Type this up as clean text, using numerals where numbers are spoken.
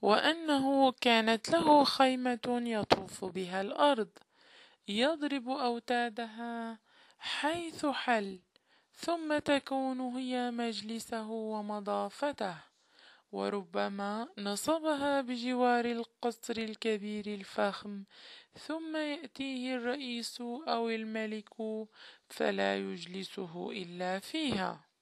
وأنه كانت له خيمة يطوف بها الأرض يضرب أوتادها حيث حل، ثم تكون هي مجلسه ومضافته، وربما نصبها بجوار القصر الكبير الفخم، ثم يأتيه الرئيس أو الملك فلا يجلسه إلا فيها.